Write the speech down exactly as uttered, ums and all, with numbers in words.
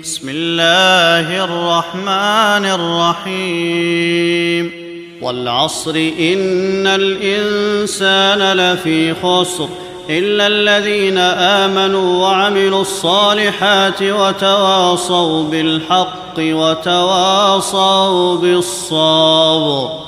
بسم الله الرحمن الرحيم والعصر إن الإنسان لفي خسر إلا الذين آمنوا وعملوا الصالحات وتواصوا بالحق وتواصوا بالصبر.